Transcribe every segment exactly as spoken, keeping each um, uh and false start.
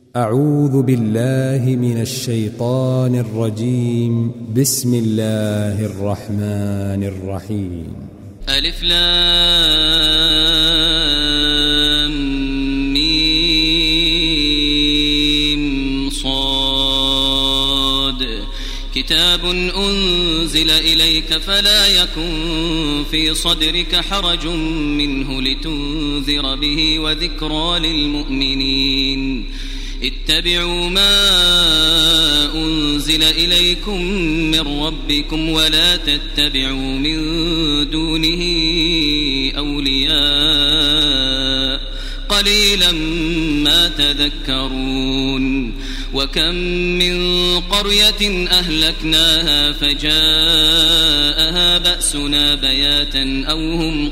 أعوذ بالله من الشيطان الرجيم. بسم الله الرحمن الرحيم. ألف لام ميم صاد. كتاب أنزل إليك فلا يكن في صدرك حرج منه لتنذر به وذكرى للمؤمنين. اتبعوا ما أنزل إليكم من ربكم ولا تتبعوا من دونه أولياء قليلا ما تذكرون. وكم من قرية أهلكناها فجاءها بأسنا بياتا أو هم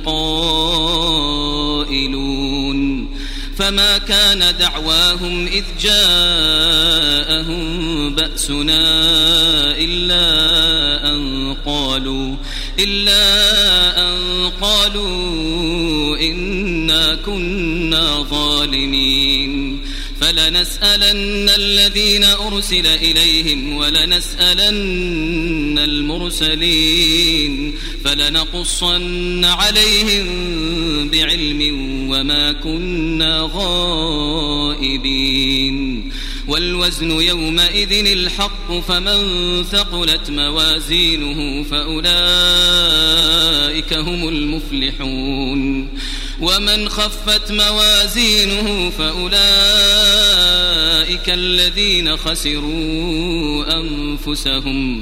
قائلون. فما كان دعواهم إذ جاءهم بأسنا إلا أن قالوا إلا أن قالوا إنا كنا ظالمين. فلنسألن الذين أرسل إليهم ولنسألن المرسلين فلنقصن عليهم بعلم وما كنا غائبين. والوزن يومئذ الحق فمن ثقلت موازينه فأولئك هم المفلحون. ومن خفت موازينه فأولئك الذين خسروا أنفسهم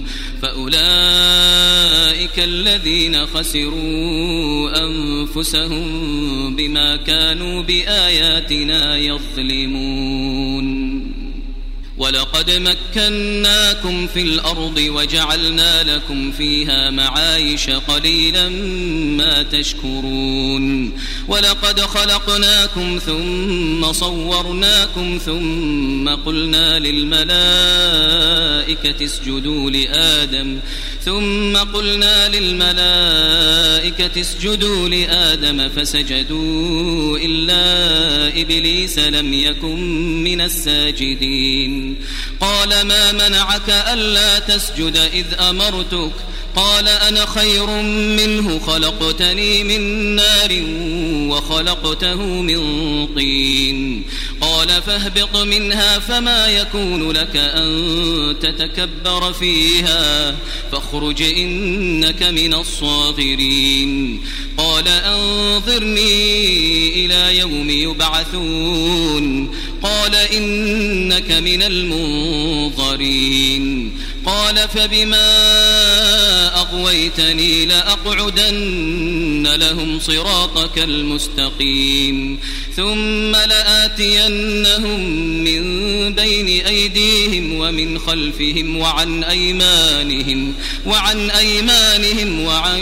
فأولئك الذين خسروا أنفسهم بما كانوا بآياتنا يظلمون. ولقد مكناكم في الأرض وجعلنا لكم فيها معايش قليلا ما تشكرون. ولقد خلقناكم ثم صورناكم ثم قلنا للملائكة اسجدوا لآدم ثم قلنا للملائكة اسجدوا لآدم فسجدوا إلا إبليس لم يكن من الساجدين. قال ما منعك ألا تسجد إذ أمرتك؟ قال أنا خير منه خلقتني من نار وخلقته من طين. قال فاهبط منها فما يكون لك أن تتكبر فيها فاخرج إنك من الصاغرين. قال أنظرني إلى يوم يبعثون. قال إنك من المنظرين. قال فبما أغويتني لأقعدن لهم صراطك المستقيم ثم لآتينهم من بين أيديهم ومن خلفهم وعن أيمانهم وعن أيمانهم وعن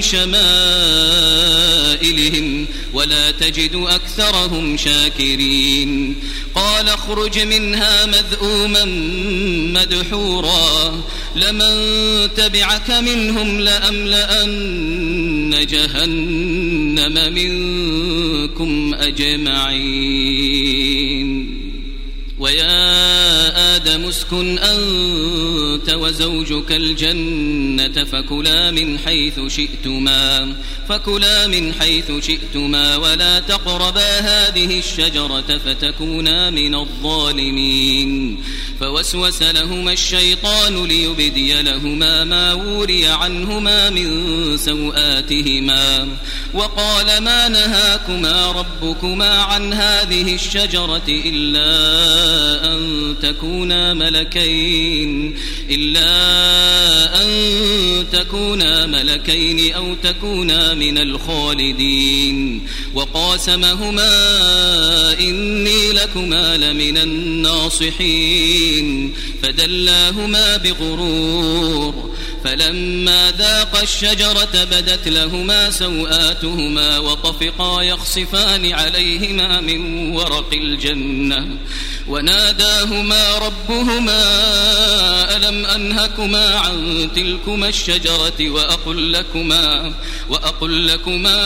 شمائلهم ولا تجد أكثرهم شاكرين. قال اخرج منها مذءوما مدحورا لمن تبعك منهم لأملأن جهنم منكم أجمعين. ويا آدم اسكن أنت وزوجك الجنة فكلا من حيث شئتما فكلا من حيث شئتما ولا تقربا هذه الشجرة فتكونا من الظالمين. فوسوس لهما الشيطان ليبدي لهما ما وري عنهما من سوآتهما وقال ما نهاكما ربكما عن هذه الشجرة إلا أن تكونا ملكين إلا أن تكونا ملكين أو تكونا من الخالدين. وقاسمهما إني لكما لمن الناصحين فدلاهما بغرور. فلما ذاقا الشجرة بدت لهما سوآتهما وطفقا يخصفان عليهما من ورق الجنة وناداهما ربهما ألم أنهكما عن تلكما الشجرة وأقل لكما, وأقل لكما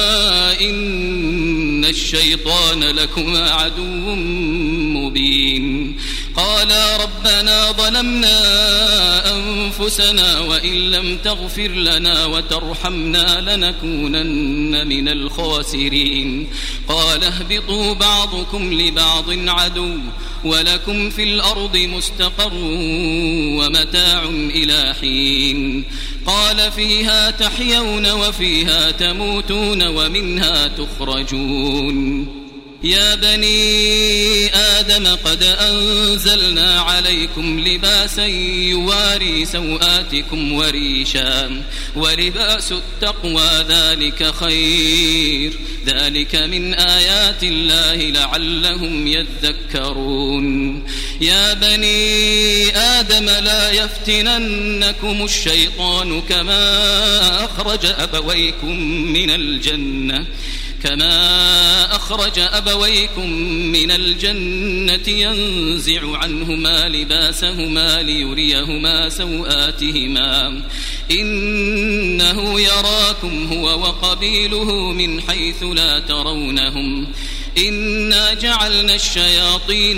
إن الشيطان لكما عدو مبين. قالا ربنا ظلمنا أنفسنا وإن لم تغفر لنا وترحمنا لنكونن من الخاسرين. قال اهبطوا بعضكم لبعض عدو ولكم في الأرض مستقر ومتاع إلى حين. قال فيها تحيون وفيها تموتون ومنها تخرجون. يا بني آدم قد أنزلنا عليكم لباسا يواري سوآتكم وريشا ولباس التقوى ذلك خير ذلك من آيات الله لعلهم يذكرون. يا بني آدم لا يفتننكم الشيطان كما أخرج أبويكم من الجنة كما أخرج أبويكم من الجنة ينزع عنهما لباسهما ليريهما سوآتهما إنه يراكم هو وقبيله من حيث لا ترونهم إنا جعلنا الشياطين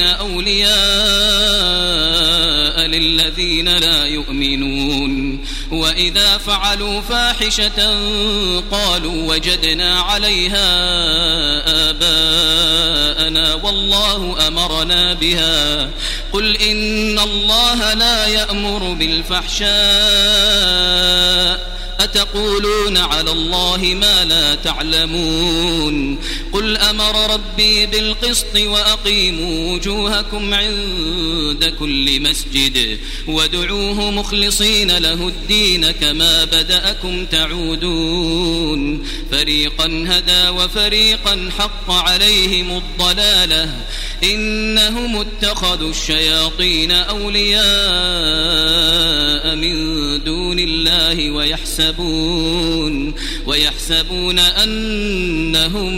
أولياء للذين لا يؤمنون. وإذا فعلوا فاحشة قالوا وجدنا عليها آباءنا والله أمرنا بها قل إن الله لا يأمر بالفحشاء أتقولون على الله ما لا تعلمون. قل أمر ربي بالقسط وأقيموا وجوهكم عند كل مسجد وادعوه مخلصين له الدين كما بدأكم تعودون. فريقا هدى وفريقا حق عليهم الضلالة إنهم اتخذوا الشياطين أولياء من دون الله ويحسبون, ويحسبون أنهم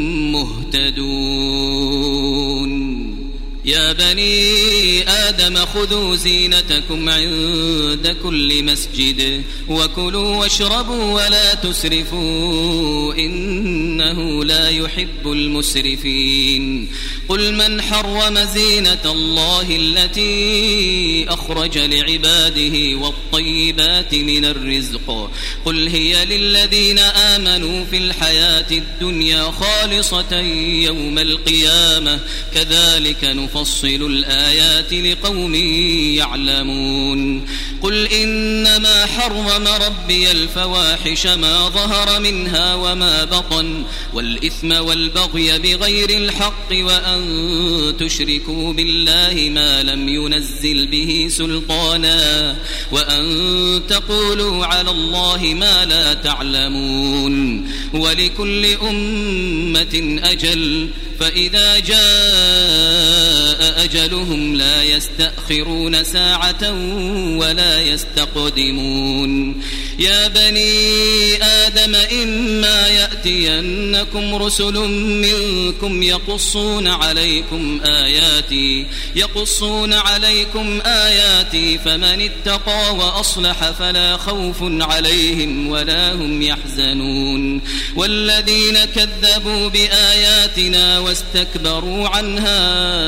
مهتدون. يا بني آدم خذوا زينتكم عند كل مسجد وكلوا واشربوا ولا تسرفوا إنه لا يحب المسرفين. قل من حرم زينة الله التي أخرج لعباده والطيبات من الرزق قل هي للذين آمنوا في الحياة الدنيا خالصة يوم القيامة كذلك نفصل الآيات لقوم يعلمون. قل إنما حرم ربي الفواحش ما ظهر منها وما بطن والإثم والبغي بغير الحق وأن تشركوا بالله ما لم ينزل به سلطانا وأن تقولوا على الله ما لا تعلمون. ولكل أمة أجل فإذا جاء أجلهم لا يستأخرون ساعة ولا يستقدمون. يا بني آدم إما يأتينكم رسل منكم يقصون عليكم آياتي يقصون عليكم آياتي فمن اتقى وأصلح فلا خوف عليهم ولا هم يحزنون. والذين كذبوا بآياتنا واستكبروا عنها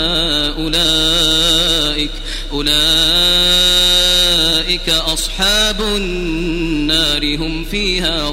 أولئك أولئك أصحاب النار هم فيها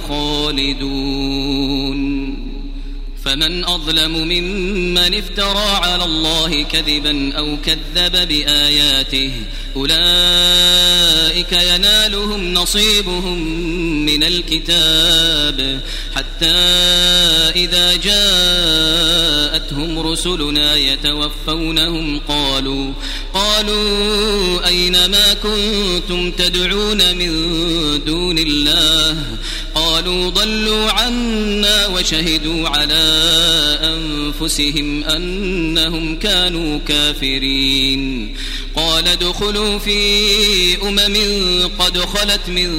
خالدون. فمن أظلم ممن افترى على الله كذبا أو كذب بآياته أولئك ينالهم نصيبهم من الكتاب حتى إذا جاءتهم رسلنا يتوفونهم قالوا قالوا أين ما كنتم تدعون من دون الله قالوا ضلوا عنا وشهدوا على أنفسهم أنهم كانوا كافرين. قال ادخلوا في أمم قد خلت من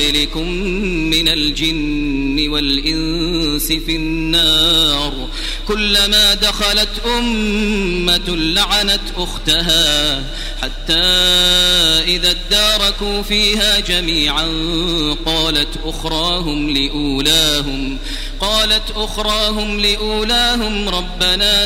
قبلكم من الجن والإنس في النار وكلما دخلت أمة لعنت أختها حتى إذا اداركوا فيها جميعا قالت أخراهم لأولاهم قالت أخراهم لأولاهم ربنا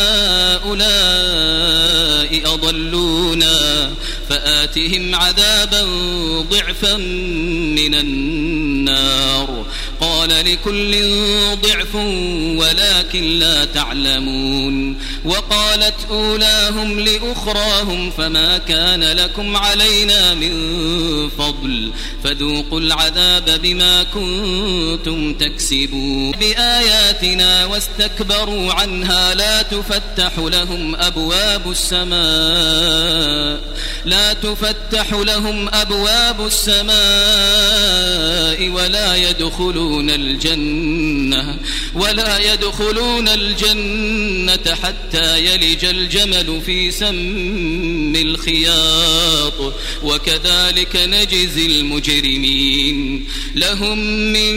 هؤلاء أضلونا فآتهم عذابا ضعفا من النار قال لكل ضعف ولكن لا تعلمون وقالت أولاهم لأخراهم فما كان لكم علينا من فضل فذوقوا العذاب بما كنتم تكسبون بآياتنا واستكبروا عنها لا تفتح لهم أبواب السماء لا تفتح لهم أبواب السماء ولا يدخلون الجنة ولا يدخلون الجنة حتى يلج الجمل في سم الخياط وكذلك نجزي المجرمين لهم من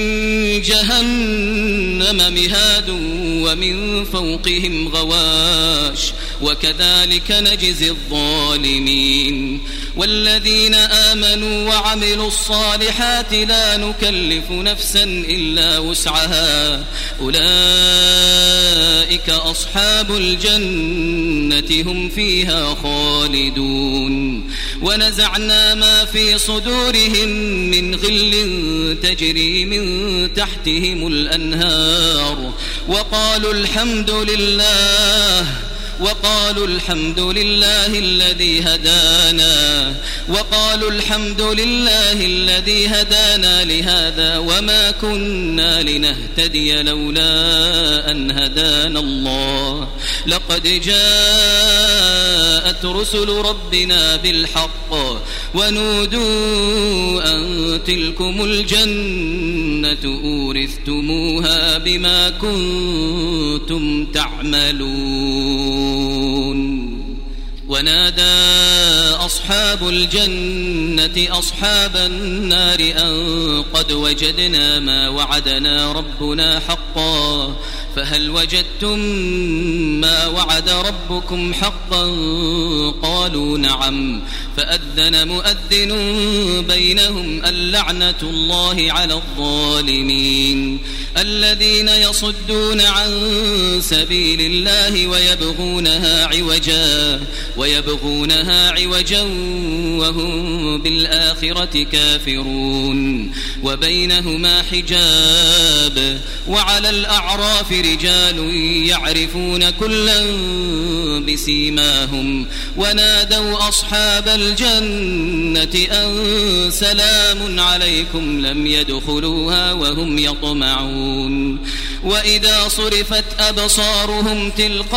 جهنم مهاد ومن فوقهم غواش وكذلك نجزي الظالمين والذين آمنوا وعملوا الصالحات لا نكلف نفسا إلا وسعها أولئك أصحاب الجنة هم فيها خالدون ونزعنا ما في صدورهم من غل تجري من تحتهم الأنهار وقالوا الحمد لله وقالوا الحمد لله الذي هدانا وقالوا الحمد لله الذي هدانا لهذا وما كنا لنهتدي لولا أن هدانا الله لقد جاءت رسل ربنا بالحق ونودوا أن تلكم الجنة أورثتموها بما كنتم تعملون ونادى أصحاب الجنة أصحاب النار أن قد وجدنا ما وعدنا ربنا حقا فهل وجدتم ما وعد ربكم حقا قالوا نعم فأذن مؤذن بينهم اللعنة الله على الظالمين الذين يصدون عن سبيل الله ويبغونها عوجا ويبغونها عوجا وهم بالآخرة كافرون وبينهما حجاب وعلى الأعراف رجال يعرفون كلا بسيماهم ونادوا أصحاب الجنة أن سلام عليكم لم يدخلوها وهم يطمعون وإذا صرفت أبصارهم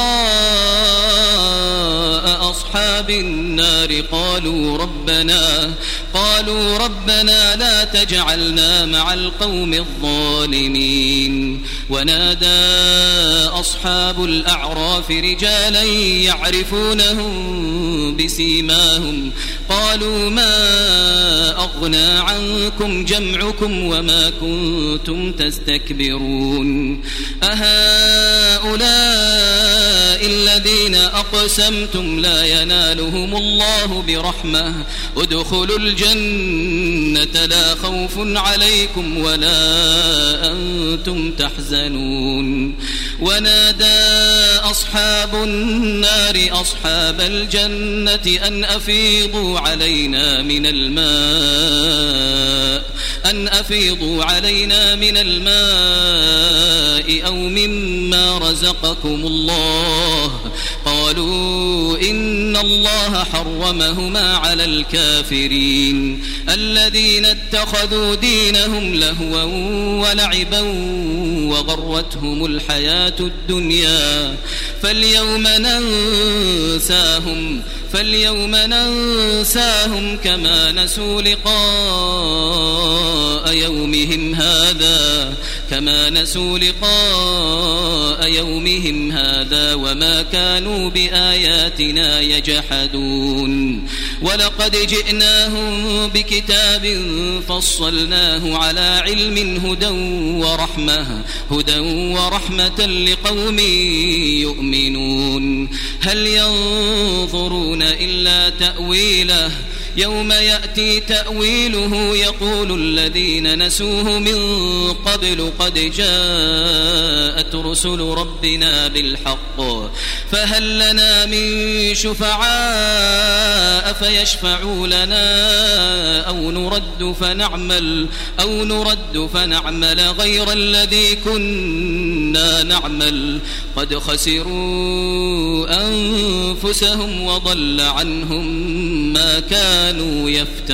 تلقاء أصحاب النار قالوا ربنا قالوا ربنا لا تجعلنا مع القوم الظالمين ونادى أصحاب الأعراف رجالا يعرفونهم بسيماهم قالوا ما أغنى عنكم جمعكم وما كنتم تستكبرون أهؤلاء الذين أقسمتم لا ينالهم الله برحمة ادخلوا الجنة لا خوف عليكم ولا أنتم تحزنون ونادى أصحاب النار أصحاب الجنة أن أفيضوا علينا من الماء أن أفيضوا علينا من الماء أو مما رزقكم الله قالوا إن الله حرمهما على الكافرين الذين اتخذوا دينهم لهوا ولعبا وغرتهم الحياة الدنيا فاليوم ننساهم فاليوم ننساهم كما نسوا لقاء يومهم هذا كما نسوا لقاء يومهم هذا وما كانوا بآياتنا يجحدون ولقد جئناهم بكتاب فصلناه على علم هدى ورحمة هدى ورحمة لقوم يؤمنون هل ينظرون إلا تأويله يوم يأتي تأويله يقول الذين نسوه من قبل قد جاءت رسل ربنا بالحق فهل لنا من شفعاء فيشفعوا لنا أو نرد فنعمل أو نرد فنعمل غير الذي كنا نعمل قد خسروا أنفسهم وضل عنهم ما كانوا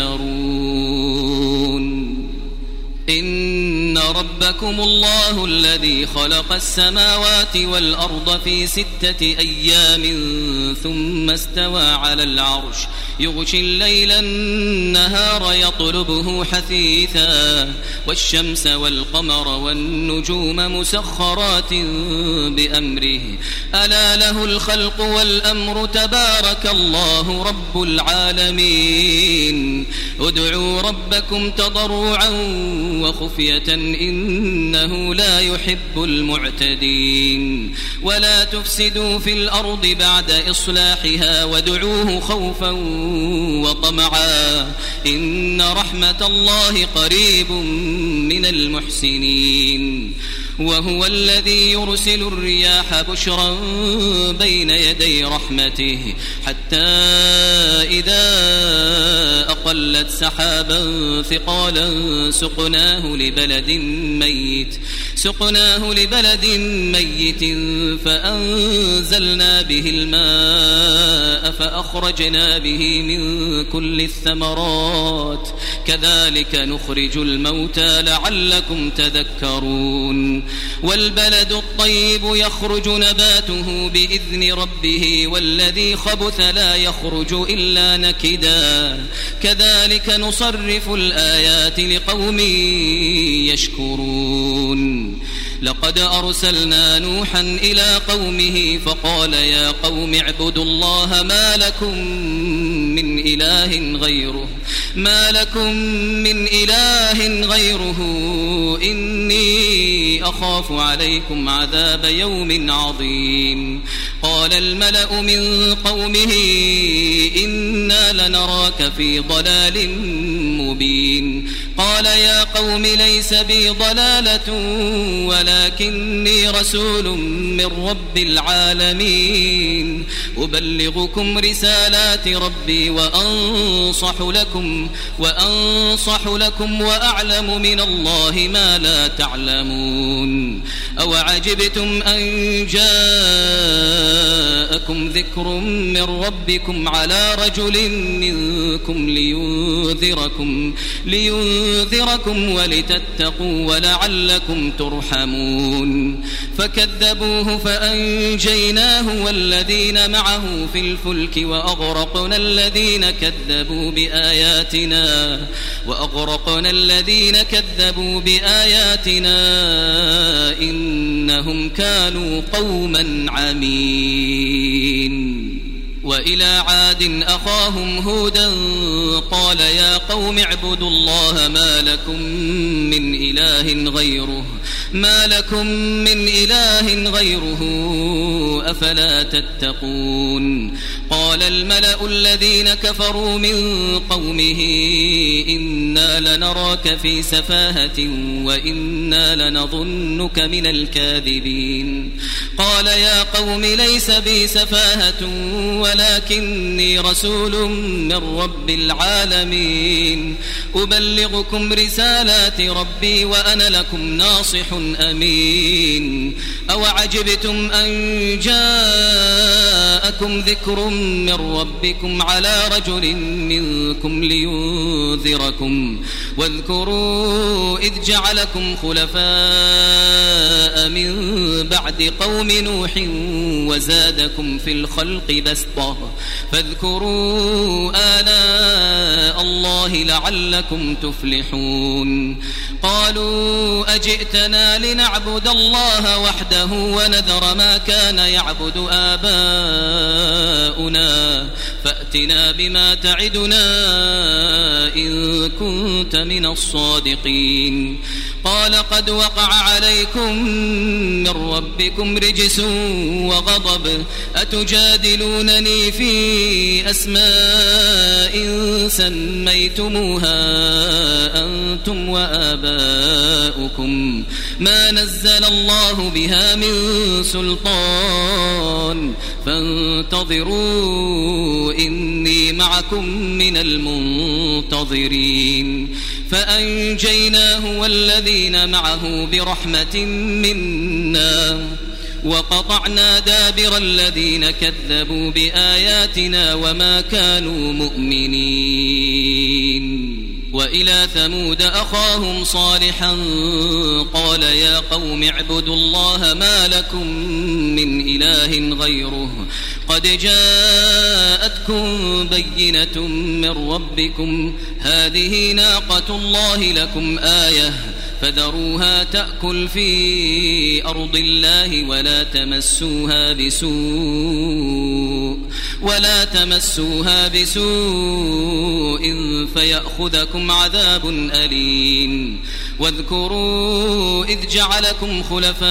يفترون إن ربكم الله الذي خلق السماوات والأرض في ستة أيام ثم استوى على العرش يغشي الليل النهار يطلبه حثيثا والشمس والقمر والنجوم مسخرات بأمره ألا له الخلق والأمر تبارك الله رب العالمين ادعوا ربكم تضرعا وخفية إنه لا يحب المعتدين ولا تفسدوا في الأرض بعد إصلاحها وادعوه خوفا وطمعا إن رحمة الله قريب من المحسنين وهو الذي يرسل الرياح بشرا بين يدي رحمته حتى إذا أقلت سحابا ثقالا سقناه لبلد ميت سقناه لبلد ميت فأنزلنا به الماء فأخرجنا به من كل الثمرات كذلك نخرج الموتى لعلكم تذكرون والبلد الطيب يخرج نباته بإذن ربه والذي خبث لا يخرج إلا نكدا كذلك نصرف الآيات لقوم يشكرون لقد أرسلنا نوحا إلى قومه فقال يا قوم اعبدوا الله ما لكم من إله غيره ما لكم من إله غيره إني أخاف عليكم عذاب يوم عظيم قال الملأ من قومه إنا لنراك في ضلال مبين قال يا قوم ليس بي ضلالة ولكني رسول من رب العالمين أبلغكم رسالات ربي وأنصح لكم وأنصح لكم وأعلم من الله ما لا تعلمون أوعجبتم أن جاءكم ذكر من ربكم على رجل منكم لينذركم لينذركم ولتتقوا ولعلكم ترحمون فكذبوه فأنجيناه والذين معه في الفلك وأغرقنا الذين كذبوا بآياتنا وأغرقنا الذين كذبوا بآياتنا إنهم كانوا قوما عمين وإلى عاد أخاهم هودا قال يا قوم اعبدوا الله ما لكم من إله غيره ما لكم من إله غيره أفلا تتقون قال الملأ الذين كفروا من قومه إنا لنراك في سفاهة وإنا لنظنك من الكاذبين قال يا قوم ليس بي سفاهة ولكني رسول من رب العالمين أبلغكم رسالات ربي وأنا لكم ناصح أمين أوعجبتم أن جاءكم ذكر من ربكم على رجل منكم لينذركم واذكروا إذ جعلكم خلفاء من بعد قوم نوح وزادكم في الخلق بسطة فاذكروا آلاء الله لعلكم تفلحون قالوا أجئتنا لنعبد الله وحده ونذر ما كان يعبد آباؤنا فأتنا بما تعدنا إن كنت من الصادقين قال قد وقع عليكم من ربكم رجس وغضب أتجادلونني في أسماء سميتموها أنتم وآباؤكم ما نزل الله بها من سلطان فانتظروا إني معكم من المنتظرين فأنجيناه والذين معه برحمة منا وقطعنا دابر الذين كذبوا بآياتنا وما كانوا مؤمنين وإلى ثمود أخاهم صالحا قال يا قوم اعبدوا الله ما لكم من إله غيره قد جاءتكم بينة من ربكم هذه ناقة الله لكم آية فذروها تأكل في أرض الله ولا تمسوها بسوء ولا تمسوها بسوء فيأخذكم عذاب أليم واذكروا إذ جعلكم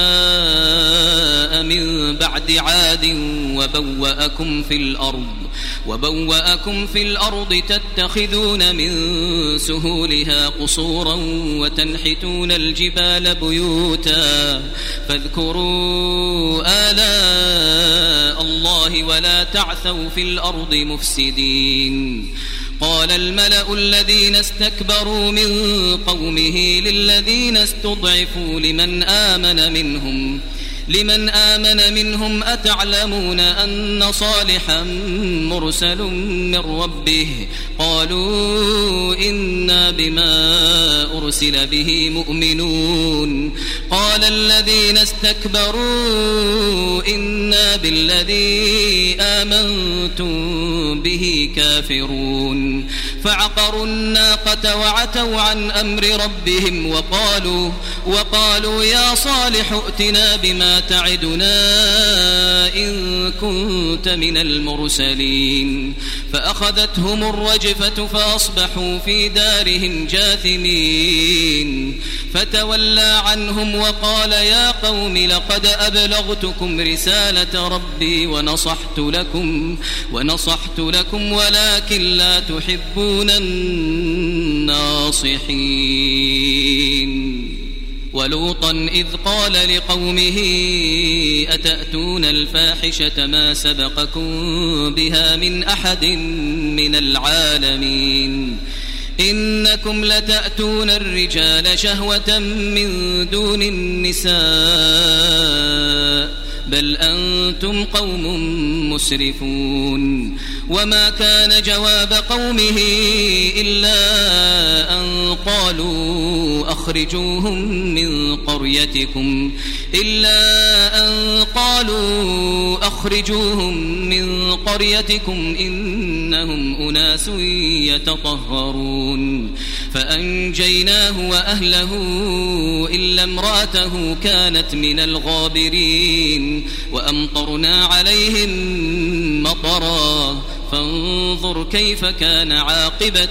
خلفاء من بعد عاد وبوأكم في الأرض وبوأكم في الأرض تتخذون من سهولها قصورا وتنحتون الجبال بيوتا فاذكروا آلاء الله ولا تعثوا في الأرض مفسدين قال الملأ الذين استكبروا من قومه للذين استضعفوا لمن آمن منهم لمن آمن منهم أتعلمون أن صالحا مرسل من ربه قالوا إنا بما أرسل به مؤمنون قال الذين استكبروا إنا بالذي آمنتم به كافرون فعقروا الناقة وعتوا عن أمر ربهم وقالوا وقالوا يا صالح ائتنا بما تعدنا إن كنت من المرسلين فأخذتهم الرجفة فأصبحوا في دارهم جاثمين فتولى عنهم وقال يا قوم لقد أبلغتكم رسالة ربي ونصحت لكم ونصحت لكم ولكن لا تحبون الناصحين ولوطا إذ قال لقومه أتأتون الفاحشة ما سبقكم بها من أحد من العالمين إنكم لتأتون الرجال شهوة من دون النساء بل أنتم قوم مسرفون وما كان جواب قومه إلا أن قالوا أخرجوهم من قريتكم إلا أن قالوا أخرجوهم من قريتكم إنهم أناس يتطهرون فأنجيناه وأهله إلا امرأته كانت من الغابرين وأمطرنا عليهم مطرا فانظر كيف كان عاقبة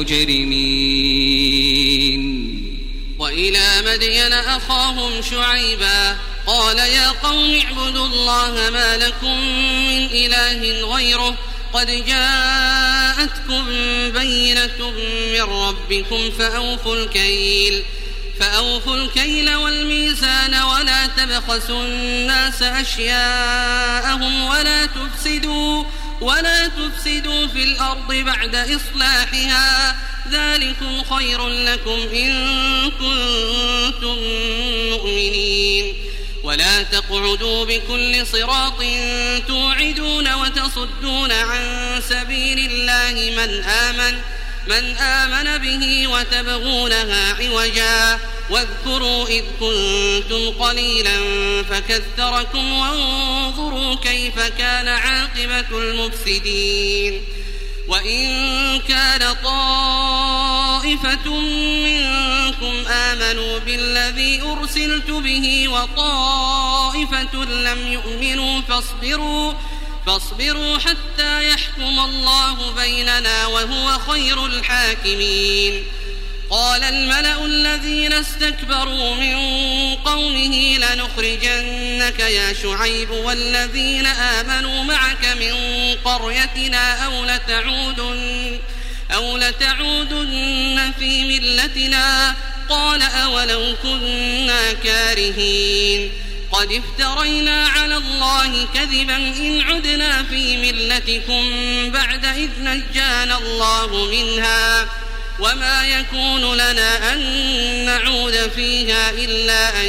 المجرمين وإلى مدين أخاهم شعيبا قال يا قوم اعبدوا الله ما لكم من إله غيره قد جاءتكم بينة من ربكم فأوفوا الكيل فأوفوا الكيل والميزان ولا تبخسوا الناس أشياءهم ولا تفسدوا ولا تفسدوا في الأرض بعد إصلاحها ذلكم خير لكم إن كنتم مؤمنين ولا تقعدوا بكل صراط توعدون وتصدون عن سبيل الله من آمن من آمن به وتبغونها عوجا واذكروا إذ كنتم قليلا فكثركم وانظروا كيف كان عاقبة المفسدين وإن كان طائفة منكم آمنوا بالذي أرسلت به وطائفة لم يؤمنوا فاصبروا فاصبروا حتى يحكم الله بيننا وهو خير الحاكمين قال الملأ الذين استكبروا من قومه لنخرجنك يا شعيب والذين آمنوا معك من قريتنا أو لتعودن, أو لتعودن في ملتنا قال أولو كنا كارهين قد افترينا على الله كذبا إن عدنا في ملتكم بعد إذ نجانا الله منها وما يكون لنا أن نعود فيها إلا أن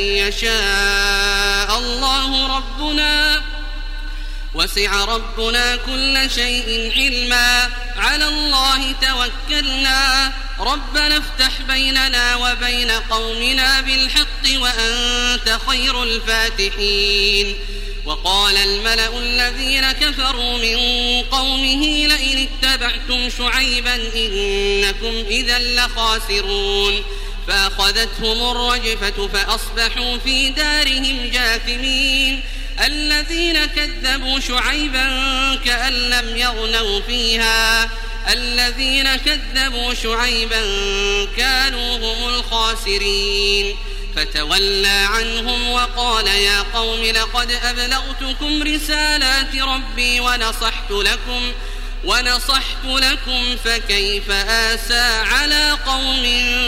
يشاء الله ربنا وسع ربنا كل شيء علما على الله توكلنا ربنا افتح بيننا وبين قومنا بالحق وأنت خير الفاتحين وقال الملأ الذين كفروا من قومه لئن اتبعتم شعيبا إنكم إذا لخاسرون فأخذتهم الرجفة فأصبحوا في دارهم جاثمين الذين كذبوا شعيبا كأن لم يغنوا فيها الذين كذبوا شعيبا كانوا هم الخاسرين فتولى عنهم وقال يا قوم لقد أبلغتكم رسالات ربي ونصحت لكم ونصحت لكم فكيف آسى على قوم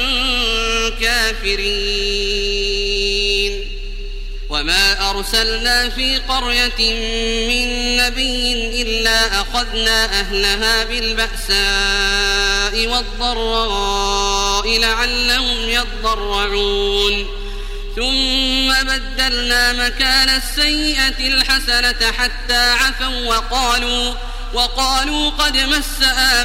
كافرين وما أرسلنا في قرية من نبي إلا أخذنا أهلها بالبأساء والضراء لعلهم يضرعون ثم بدلنا مكان السيئة الحسنة حتى عفوا وقالوا وقالوا قد مس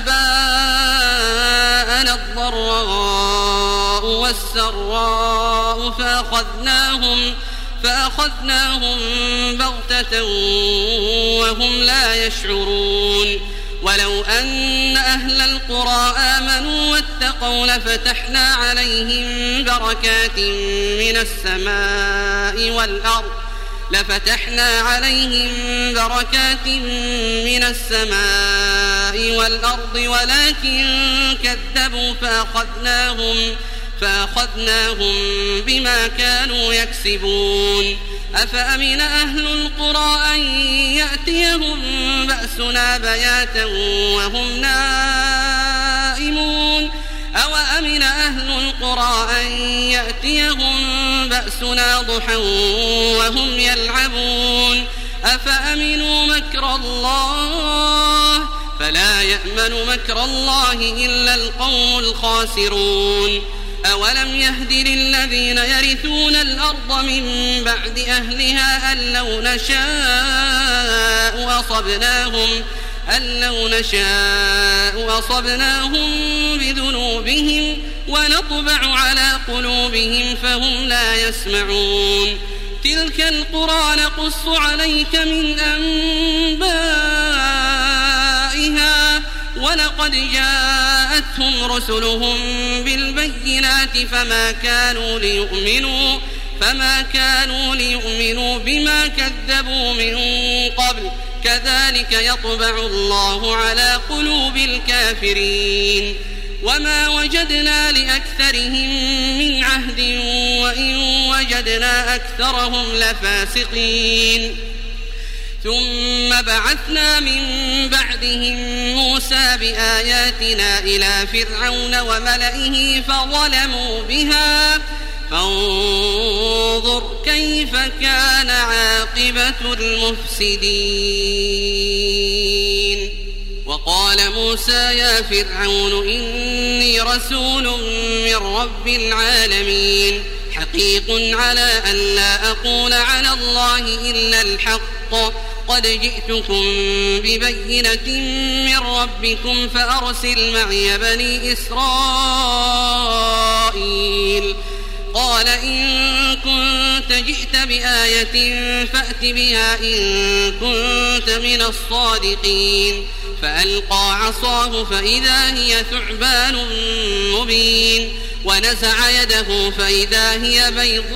آباءنا الضراء والسراء فأخذناهم فأخذناهم بغتة وهم لا يشعرون ولو أن أهل القرى آمنوا واتقوا لفتحنا عليهم بركات من السماء والأرض لفتحنا عليهم بركات من السماء والأرض ولكن كذبوا فأخذناهم فأخذناهم بما كانوا يكسبون أفأمن أهل القرى أن يأتيهم بأسنا بياتا وهم نائمون أو أمن أهل القرى أن يأتيهم بأسنا ضحى وهم يلعبون أفأمنوا مكر الله فلا يأمن مكر الله إلا القوم الخاسرون أولم يهد للذين يرثون الأرض من بعد أهلها أن لو نشاء أصبناهم أن لو نشاء أصبناهم بذنوبهم ونطبع على قلوبهم فهم لا يسمعون تلك القرى نقص عليك من أنبائها ولقد جاءتهم رسلهم بالبينات فما كانوا ليؤمنوا فما كانوا ليؤمنوا بما كذبوا من قبل كذلك يطبع الله على قلوب الكافرين وما وجدنا لأكثرهم من عهد وإن وجدنا أكثرهم لفاسقين ثم بعثنا من بعدهم موسى بآياتنا إلى فرعون وملئه فظلموا بها فانظر كيف كان عاقبة المفسدين وقال موسى يا فرعون إني رسول من رب العالمين حقيق على أن لا أقول على الله إلا الحق قد جئتكم ببينة من ربكم فأرسل معي بني إسرائيل قال إن كنت جئت بآية فأت بها إن كنت من الصادقين فألقى عصاه فإذا هي ثعبان مبين ونزع يده فإذا هي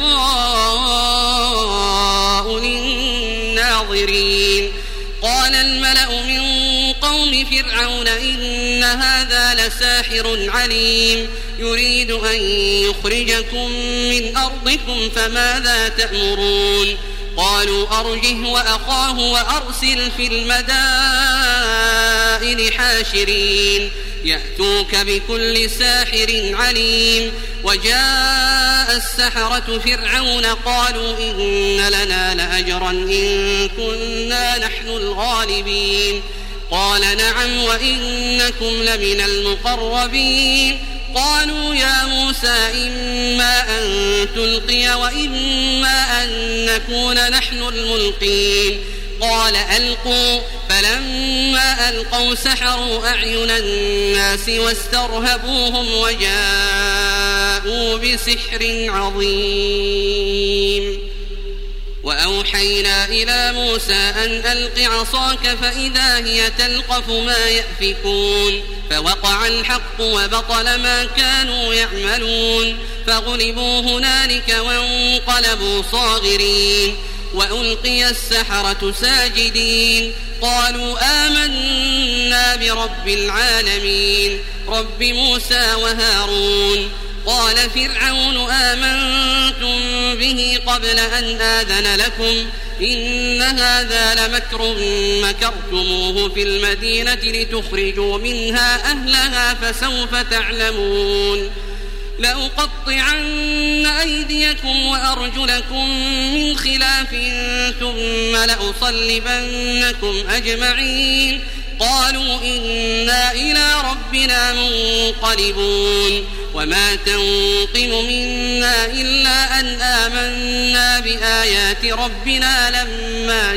بيضاء للناظرين قال الملأ من قوم فرعون إن هذا لساحر عليم يريد أن يخرجكم من أرضكم فماذا تأمرون قالوا أرجه وأخاه وأرسل في المدائن حاشرين يأتوك بكل ساحر عليم وجاء السحرة فرعون قالوا إن لنا لأجرا إن كنا نحن الغالبين قال نعم وإنكم لمن المقربين قالوا يا موسى إما أن تلقي وإما أن نكون نحن الملقين قال ألقوا فلما ألقوا سحروا أعين الناس واسترهبوهم وجاءوا بسحر عظيم وأوحينا إلى موسى أن ألق عصاك فإذا هي تلقف ما يأفكون فوقع الحق وبطل ما كانوا يعملون فغلبوا هنالك وانقلبوا صاغرين وألقي السحرة ساجدين قالوا آمنا برب العالمين رب موسى وهارون قال فرعون آمنتم به قبل أن آذن لكم إن هذا لمكر مكرتموه في المدينة لتخرجوا منها أهلها فسوف تعلمون لأقطعن أيديكم وأرجلكم من خلاف ثم لأصلبنكم أجمعين قالوا إنا إلى ربنا منقلبون وما تنقم منا إلا أن آمنا بآيات ربنا لما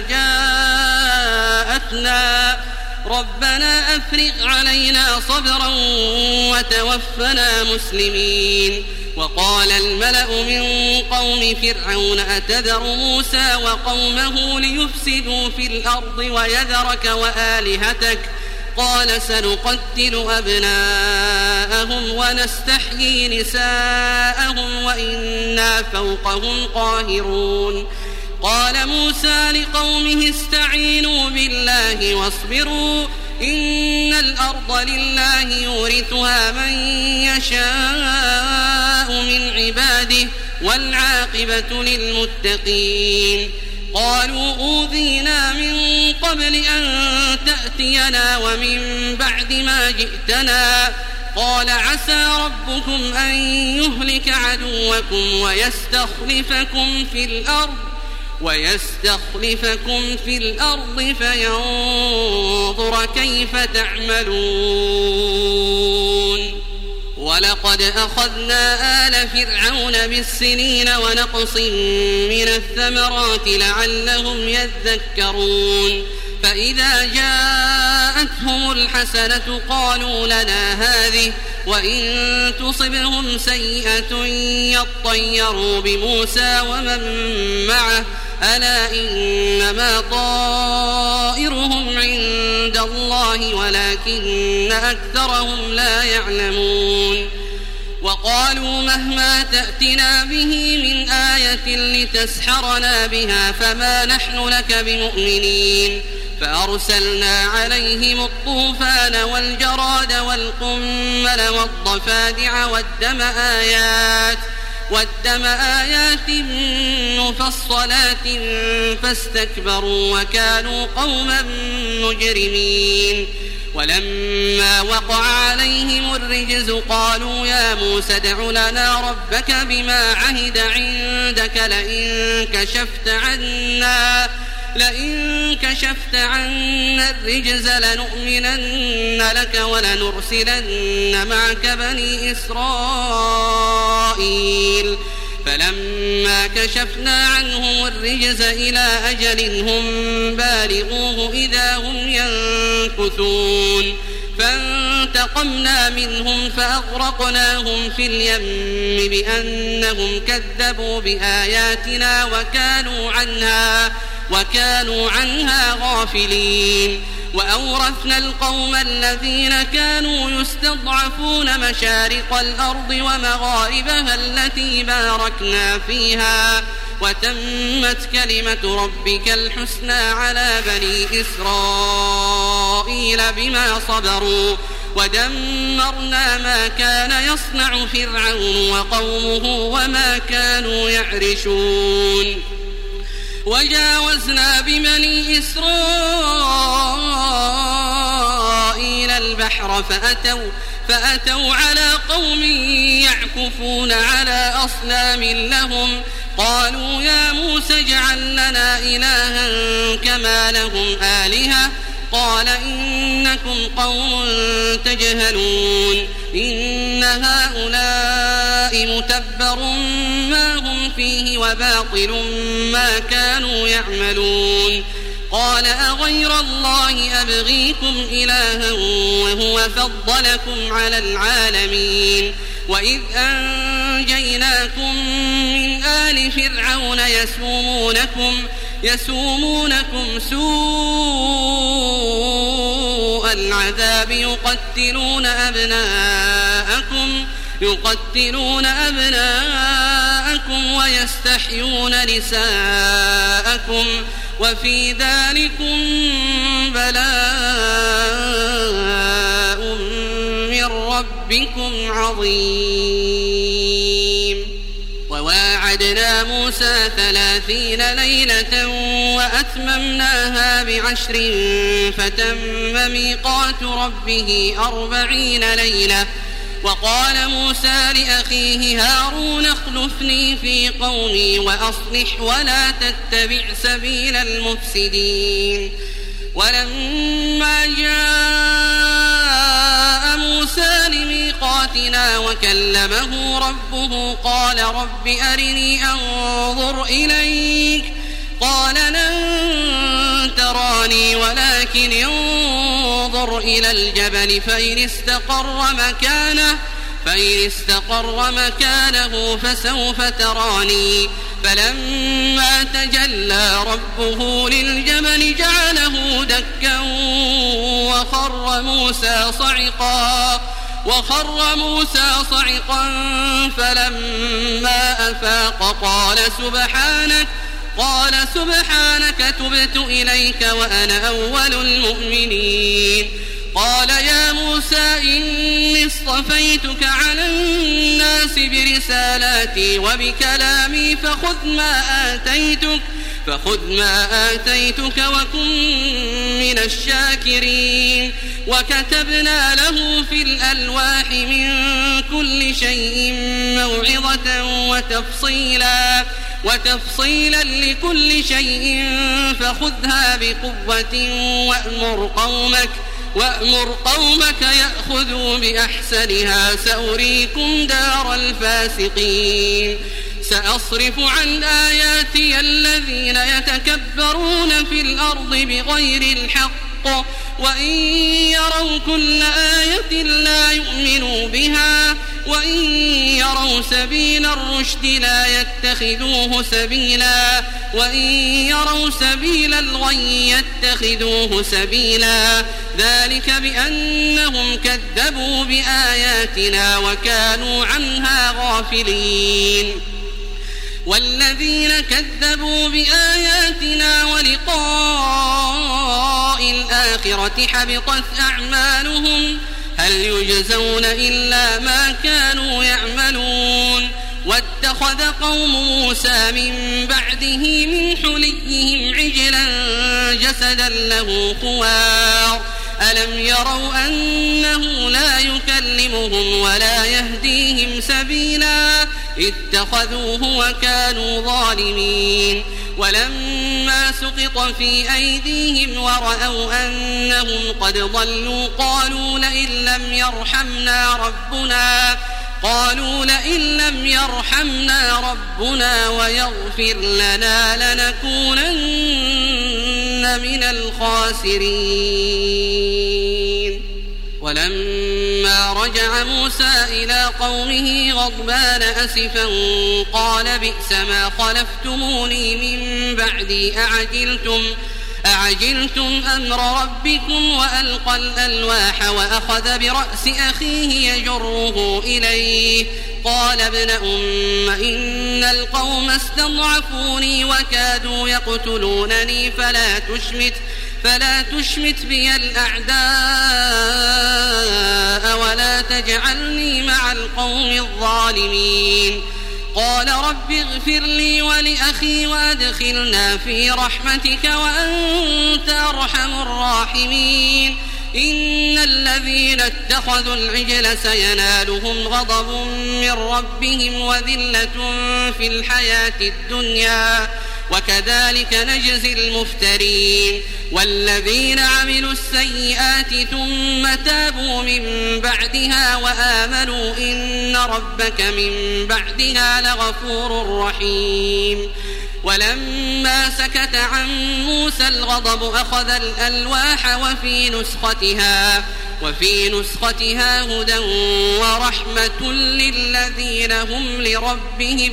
جاءتنا ربنا أفرغ علينا صبرا وتوفنا مسلمين وقال الملأ من قوم فرعون أتذر موسى وقومه ليفسدوا في الأرض ويذرك وآلهتك قال سنقتل أبناءهم ونستحيي نساءهم وإنا فوقهم قاهرون قال موسى لقومه استعينوا بالله واصبروا إن الأرض لله يورثها من يشاء من عباده والعاقبة للمتقين قالوا أوذينا من قبل أن تأتينا ومن بعد ما جئتنا قال عسى ربكم أن يهلك عدوكم ويستخلفكم في الأرض ويستخلفكم في الأرض فينظر كيف تعملون ولقد أخذنا آل فرعون بالسنين ونقص من الثمرات لعلهم يذكرون فإذا جاءتهم الحسنة قالوا لنا هذه وإن تصبهم سيئة يطيروا بموسى ومن معه ألا إنما طائرهم عند الله ولكن أكثرهم لا يعلمون وقالوا مهما تأتنا به من آية لتسحرنا بها فما نحن لك بمؤمنين فأرسلنا عليهم الطوفان والجراد والقمل والضفادع والدم آيات والدم آيات مفصلات فاستكبروا وكانوا قوما مجرمين ولما وقع عليهم الرجز قالوا يا موسى ادع لنا ربك بما عهد عندك لئن كشفت عنا لئن كشفت عنا الرجز لنؤمنن لك ولنرسلن معك بني إسرائيل فلما كشفنا عنهم الرجز إلى أجل هم بالغوه إذا هم ينكثون فانتقمنا فانتقمنا منهم فأغرقناهم في اليم بأنهم كذبوا بآياتنا وكانوا عنها وكانوا عنها غافلين. وأورثنا القوم الذين كانوا يستضعفون مشارق الأرض ومغاربها التي باركنا فيها وتمت كلمة ربك الحسنى على بني إسرائيل بما صبروا ودمرنا ما كان يصنع فرعون وقومه وما كانوا يعرشون. وجاوزنا ببني إسرائيل البحر فأتوا, فأتوا على قوم يعكفون على أصنام لهم قالوا يا موسى اجعل لنا إلها كما لهم آلهة قال إنكم قوم تجهلون إن هؤلاء متبر ما هم فيه وباطل ما كانوا يعملون. قال أغير الله أبغيكم إلها وهو فضلكم على العالمين. وإذ أنجيناكم من آل فرعون يسومونكم يسومونكم سوء العذاب يقتلون أبناءكم يقتلون أبناءكم ويستحيون نساءكم وفي ذلكم بلاء من ربكم عظيم. وواعدنا موسى ثلاثين ليلة وأتممناها بعشر فتم ميقات ربه أربعين ليلة. وقال موسى لأخيه هارون اخلفني في قومي وأصلح ولا تتبع سبيل المفسدين. ولما جاء موسى لميقاتنا وكلمه ربه قال رب أرني أنظر إليك قال لن تراني ولكن انظر إلى الجبل فإن استقر مكانه فإن استقر مكانه فسوف تراني. فلما تجلى ربه للجبل جعله دكا وخر موسى صعقا وخر موسى صعقا فلما أفاق قال سبحانك قال سبحانك تبت إليك وأنا أول المؤمنين. قال يا موسى إني اصطفيتك على الناس برسالاتي وبكلامي فخذ ما آتيتك فخذ ما آتيتك وكن من الشاكرين. وكتبنا له في الألواح من كل شيء موعظة وتفصيلا وتفصيلا لكل شيء فخذها بقوة وأمر قومك وأمر قومك يأخذوا بأحسنها سأريكم دار الفاسقين. سأصرف عن آياتي الذين يتكبرون في الأرض بغير الحق وإن يروا كل آية لا يؤمنوا بها وإن يروا سبيل الرشد لا يتخذوه سبيلا وإن يروا سبيل الغي يتخذوه سبيلا. ذلك بأنهم كذبوا بآياتنا وكانوا عنها غافلين. والذين كذبوا بآياتنا ولقاء الآخرة حبطت أعمالهم هل يجزون إلا ما كانوا يعملون. واتخذ قوم موسى من بعده من حليهم عجلا جسدا له خوار ألم يروا أنه لا يكلمهم ولا يهديهم سبيلا اتخذوه وكانوا ظالمين. ولما سقط في أيديهم ورأوا أنهم قد ضلوا قالوا لئن لم يرحمنا ربنا قالوا لئن لم يرحمنا ربنا ويغفر لنا لنكونن من الخاسرين. ولما رجع موسى إلى قومه غضبان أسفا قال بئس ما خلفتموني من بعدي أعجلتم, أعجلتم أمر ربكم وألقى الألواح وأخذ برأس أخيه يجره إليه قال ابن أم إن القوم استضعفوني وكادوا يقتلونني فلا تشمت فلا تشمت بي الأعداء ولا تجعلني مع القوم الظالمين قال رب اغفر لي ولأخي وأدخلنا في رحمتك وأنت أرحم الراحمين إن الذين اتخذوا العجل سينالهم غضب من ربهم وذلة في الحياة الدنيا وكذلك نجزي المفترين والذين عملوا السيئات ثم تابوا من بعدها وآمنوا إن ربك من بعدها لغفور رحيم ولما سكت عن موسى الغضب أخذ الألواح وفي نسختها وفي نسختها هدى ورحمة للذين هم لربهم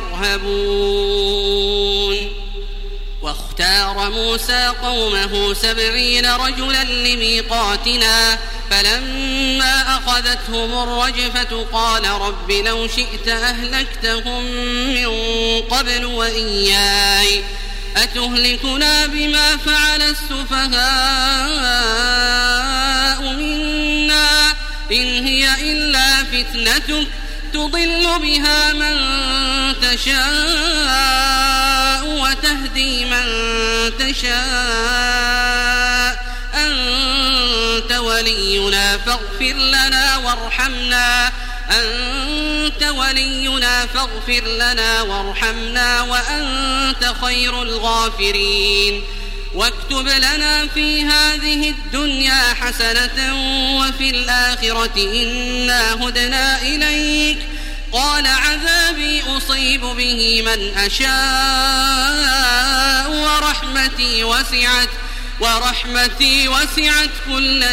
يرهبون واختار موسى قومه سبعين رجلا لميقاتنا فلما أخذتهم الرجفة قال رب لو شئت أهلكتهم من قبل وإياي أتهلكنا بما فعل السفهاء منا إن هي إلا فتنتك تضل بها من تشاء وتهدي من تشاء أنت ولينا فاغفر لنا وارحمنا أنت ولينا فاغفر لنا وارحمنا وأنت خير الغافرين واكتب لنا في هذه الدنيا حسنة وفي الآخرة إنا هدنا إليك قال عذابي أصيب به من أشاء ورحمتي وسعت ورحمتي وسعت كل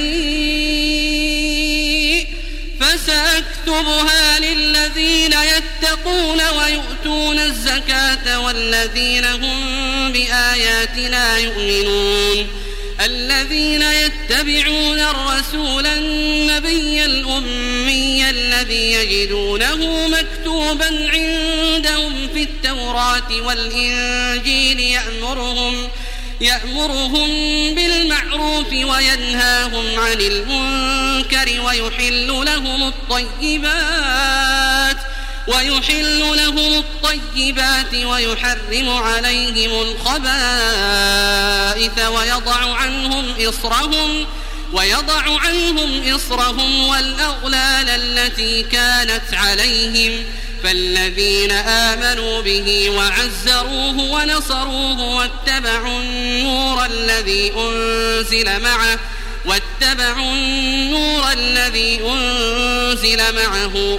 شيء فسأكتبها للذين يتقون ويؤتون الزكاة والذين هم بآياتنا يؤمنون الذين يتبعون الرسول النبي الأمي الذي يجدونه مكتوبا عندهم في التوراة والإنجيل يأمرهم يأمرهم بالمعروف وينهاهم عن المنكر ويحل لهم الطيبات ويحل لهم الطيبات ويحرم عليهم الخبائث ويضع عنهم إصرهم ويضع عنهم إصرهم والأغلال التي كانت عليهم فالذين آمنوا به وعزروه ونصروه واتبعوا النور الذي أنزل معه واتبعوا النور الذي أنزل معه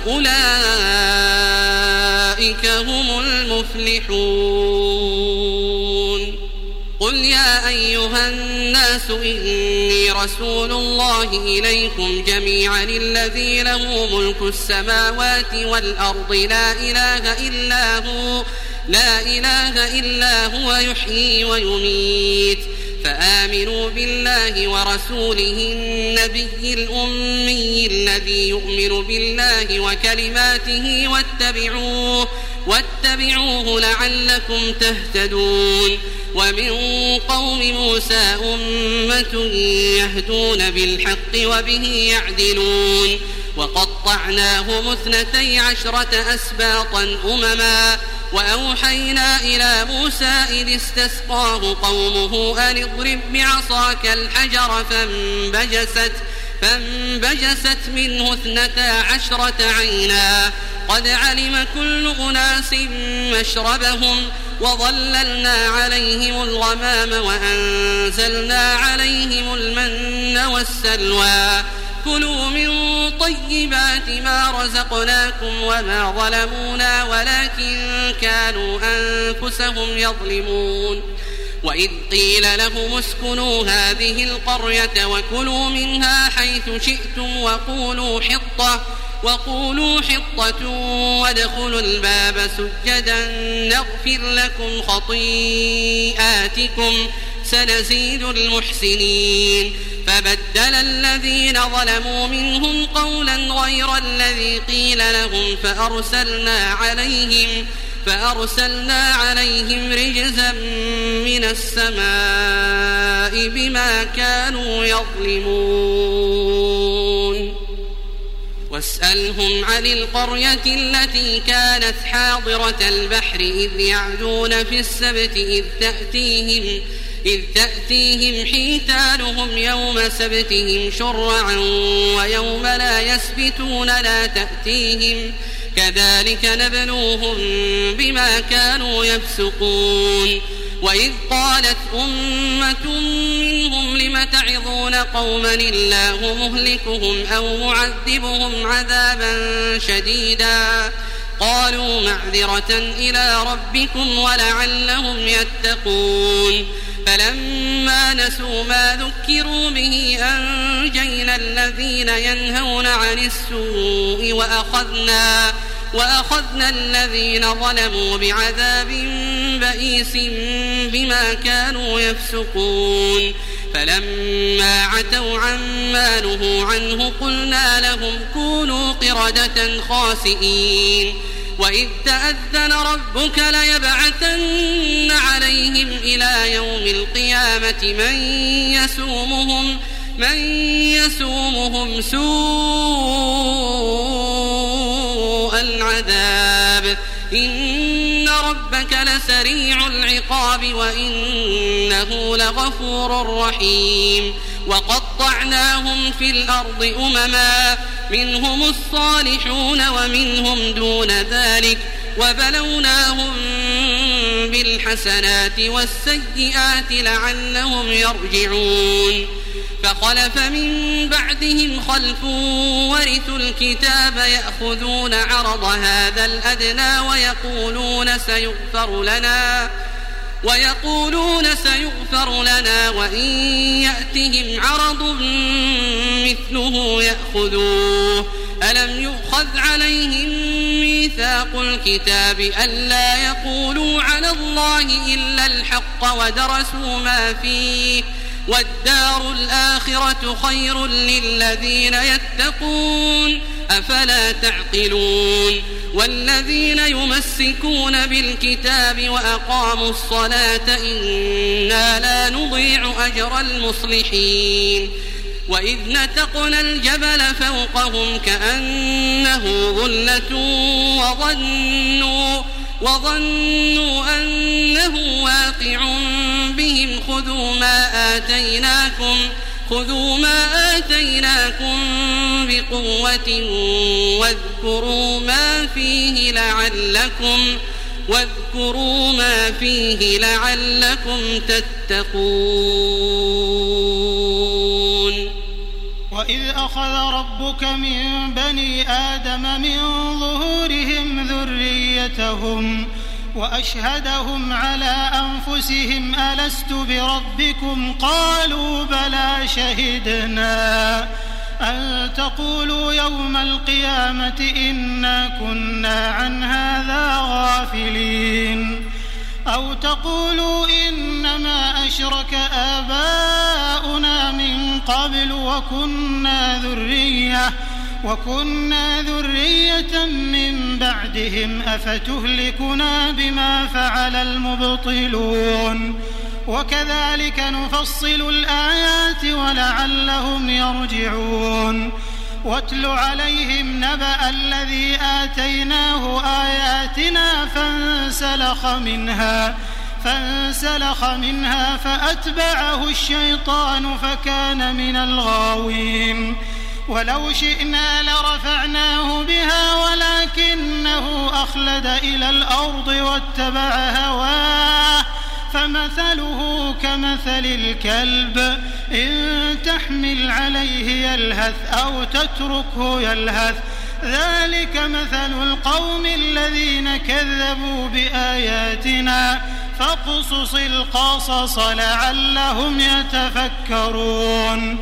أولئك هم المفلحون قل يا أيها الناس إني رسول الله إليكم جميعا الذي له ملك السماوات والأرض لا إله إلا هو لا إله إلا هو يحيي ويميت فآمنوا بالله ورسوله النبي الأمي الذي يؤمن بالله وكلماته واتبعوه واتبعوه لعلكم تهتدون ومن قوم موسى أمة يهدون بالحق وبه يعدلون وقطعناهم اثنتي عشرة أسباطا أمما وأوحينا إلى موسى إذ استسقاه قومه أن اضرب بعصاك الحجر فانبجست, فانبجست منه اثنتا عشرة عينا قد علم كل أناس مشربهم وظللنا عليهم الغمام وأنزلنا عليهم المن والسلوى كلوا من طيبات ما رزقناكم وما ظلمونا ولكن كانوا أنفسهم يظلمون وإذ قيل لهم اسكنوا هذه القرية وكلوا منها حيث شئتم وقولوا حطة وقولوا حطة وادخلوا الباب سجدا نغفر لكم خطيئاتكم سنزيد المحسنين فبدل الذين ظلموا منهم قولا غير الذي قيل لهم فأرسلنا عليهم فأرسلنا عليهم رجزا من السماء بما كانوا يظلمون واسألهم عن القرية التي كانت حاضرة البحر إذ يعدون في السبت إذ تأتيهم إذ تأتيهم حيتانهم يوم سبتهم شرعا ويوم لا يسبتون لا تأتيهم كذلك نبلوهم بما كانوا يفسقون وإذ قالت أمة منهم لم تعظون قوما الله مهلكهم أو معذبهم عذابا شديدا قالوا معذرة إلى ربكم ولعلهم يتقون فلما نسوا ما ذكروا به أنجينا الذين ينهون عن السوء وأخذنا وأخذنا الذين ظلموا بعذاب بئيس بما كانوا يفسقون فلما عتوا عما نهوا عنه قلنا لهم كونوا قردة خاسئين وإذ تأذن ربك ليبعثن عليهم إلى يوم القيامة من يسومهم من يسومهم سوء العذاب إن ربك لسريع العقاب وإنه لغفور رحيم وقطعناهم في الأرض أمما منهم الصالحون ومنهم دون ذلك وبلوناهم بالحسنات والسيئات لعلهم يرجعون فخلف من بعدهم خلف ورثوا الكتاب يأخذون عرض هذا الأدنى ويقولون سيغفر لنا ويقولون سيغفر لنا وإن يأتهم عرض مثله يأخذوه ألم يؤخذ عليهم ميثاق الكتاب ألا يقولوا على الله إلا الحق ودرسوا ما فيه والدار الآخرة خير للذين يتقون أفلا تعقلون والذين يمسكون بالكتاب وأقاموا الصلاة إنا لا نضيع أجر المصلحين وإذ نتقنا الجبل فوقهم كأنه ظلة وظنوا وظنوا أنه واقع بهم خذوا ما آتيناكم خذوا ما آتيناكم بقوة واذكروا ما فيه لعلكم واذكروا ما فيه لعلكم تتقون وإذ أخذ ربك من بني آدم من ظهورهم ذريتهم وأشهدهم على أنفسهم ألست بربكم قالوا بلى شهدنا أن تقولوا يوم القيامة إنا كنا عن هذا غافلين أو تقولوا إنما أشرك آباؤنا من قبل وكنا ذرية وكنا ذرية من بعدهم أفتهلكنا بما فعل المبطلون وكذلك نفصل الآيات ولعلهم يرجعون واتل عليهم نبأ الذي آتيناه آياتنا فانسلخ منها فانسلخ منها فأتبعه الشيطان فكان من الغاوين ولو شئنا لرفعناه بها ولكنه أخلد إلى الأرض واتبع هواه فمثله كمثل الكلب إن تحمل عليه يلهث أو تتركه يلهث ذلك مثل القوم الذين كذبوا بآياتنا فاقصص القصص لعلهم يتفكرون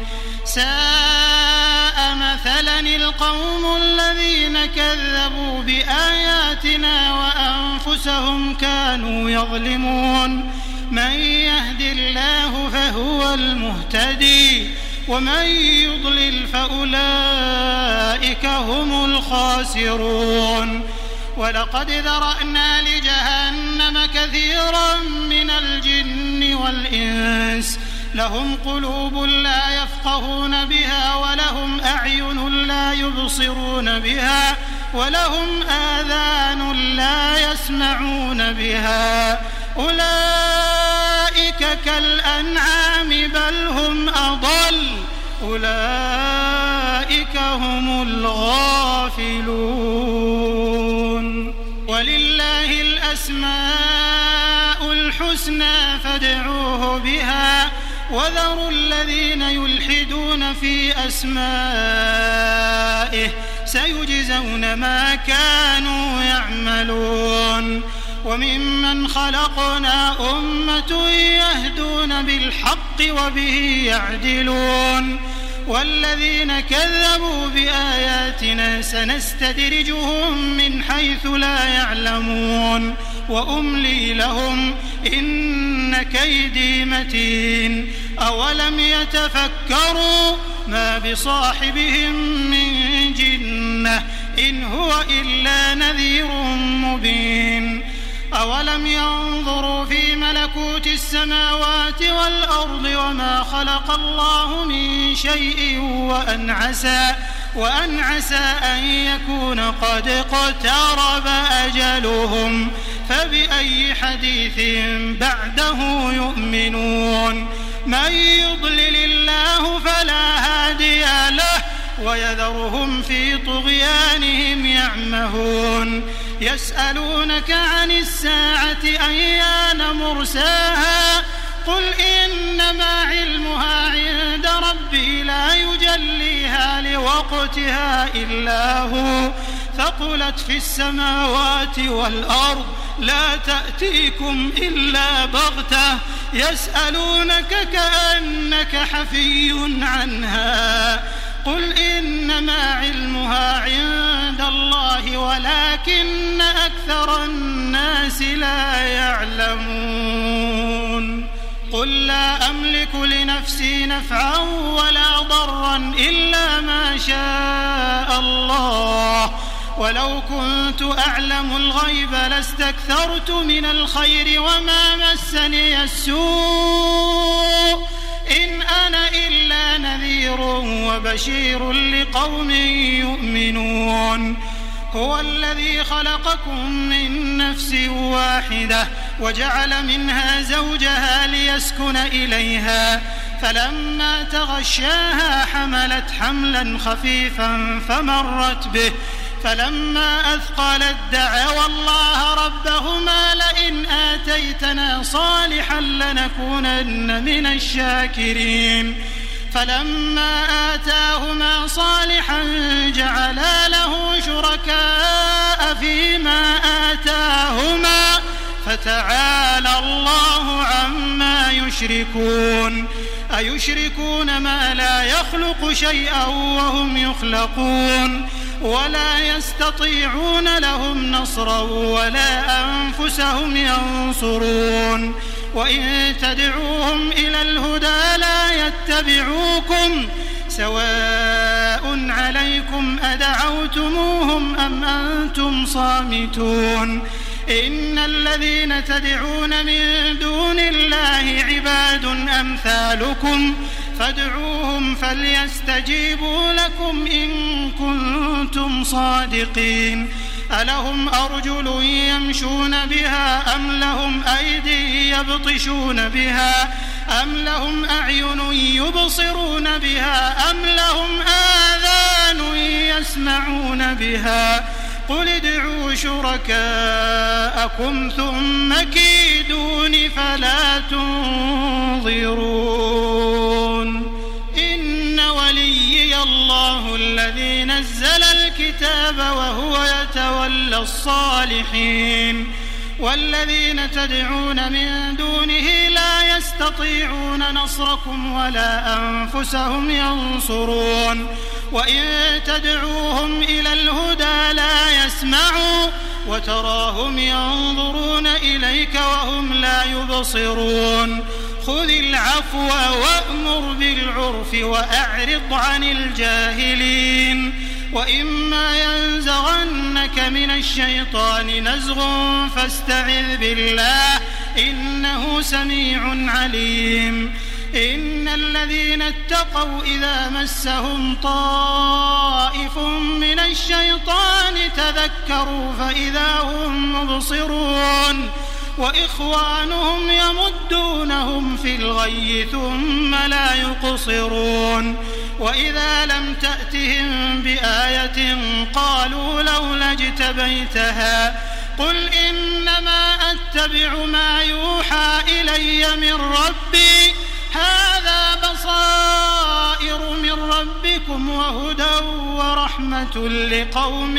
ساء مثلا القوم الذين كذبوا بآياتنا وأنفسهم كانوا يظلمون من يهد الله فهو المهتدي ومن يضلل فأولئك هم الخاسرون ولقد ذرأنا لجهنم كثيرا من الجن والإنس لهم قلوب لا يفقهون بها ولهم أعين لا يبصرون بها ولهم آذان لا يسمعون بها أولئك كالأنعام بل هم أضل أولئك هم الغافلون ولله الأسماء الحسنى فادعوه بها وذروا الذين يلحدون في أسمائه سيجزون ما كانوا يعملون وممن خلقنا أمة يهدون بالحق وبه يعدلون والذين كذبوا بآياتنا سنستدرجهم من حيث لا يعلمون وأملي لهم إن كيدي متين أولم يتفكروا ما بصاحبهم من جنة إن هو إلا نذير مبين أولم ينظروا في ملكوت السماوات والأرض وما خلق الله من شيء وأن عسى وأن عسى أن يكون قد اقترب أجلهم فبأي حديث بعده يؤمنون من يضلل الله فلا هادي له ويذرهم في طغيانهم يعمهون يسألونك عن الساعة أيان مرساها قل إنما علمها عند ربي لا يجليها لوقتها إلا هو ثقلت في السماوات والأرض لا تأتيكم إلا بغتة يسألونك كأنك حفي عنها قل إنما علمها عند الله ولكن أكثر الناس لا يعلمون قل لا أملك لنفسي نفعا ولا ضرا إلا ما شاء الله ولو كنت أعلم الغيب لاستكثرت من الخير وما مسني السوء إن أنا إلا نذير وبشير لقوم يؤمنون هو الذي خلقكم من نفس واحدة وجعل منها زوجها ليسكن إليها فلما تغشاها حملت حملا خفيفا فمرت به فلما أثقلت دعوا الله ربهما لئن آتيتنا صالحا لنكونن من الشاكرين فلما آتاهما صالحا جعلا له شركاء فيما آتاهما فتعالى الله عما يشركون أيشركون ما لا يخلق شيئا وهم يخلقون ولا يستطيعون لهم نصرا ولا أنفسهم ينصرون وإن تدعوهم إلى الهدى لا يتبعوكم سواء عليكم أدعوتموهم أم أنتم صامتون إن الذين تدعون من دون الله عباد أمثالكم فادعوهم فليستجيبوا لكم إن كنتم صادقين ألهم أرجل يمشون بها أم لهم أيدي يبطشون بها أم لهم أعين يبصرون بها أم لهم آذان يسمعون بها قل ادعوا شركاءكم ثم كيدون فلا تنظرون إن وليي الله الذي نزل الكتاب وهو يتولى الصالحين والذين تدعون من دونه لا يستطيعون نصركم ولا أنفسهم ينصرون وإن تدعوهم إلى الهدى لا يسمعوا وتراهم ينظرون إليك وهم لا يبصرون خذ العفو وأمر بالعرف وأعرض عن الجاهلين وإما ينزغنك من الشيطان نزغ فاستعذ بالله إنه سميع عليم إن الذين اتقوا إذا مسهم طائف من الشيطان تذكروا فإذا هم مبصرون وإخوانهم يمدونهم في الغي ثم لا يقصرون وإذا لم تأتهم بآية قالوا لولا اجتبيتها قل إنما أتبع ما يوحى إلي من ربي هذا بصائر من ربكم وهدى ورحمة لقوم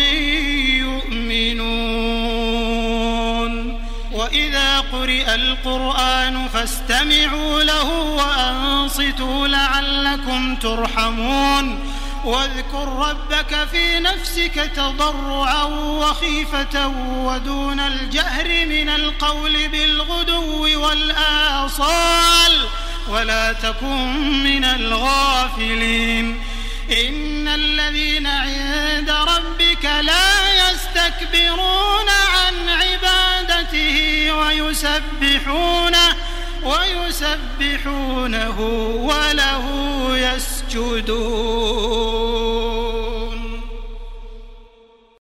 يؤمنون وإذا قرئ القرآن فاستمعوا له وأنصتوا لعلكم ترحمون واذكر ربك في نفسك تضرعا وخيفة ودون الجهر من القول بالغدو والآصال ولا تكن من الغافلين إن الذين عند ربك لا يستكبرون عن عبادته ويسبحونه ويسبحونه وله يسجدون. وله يسجدون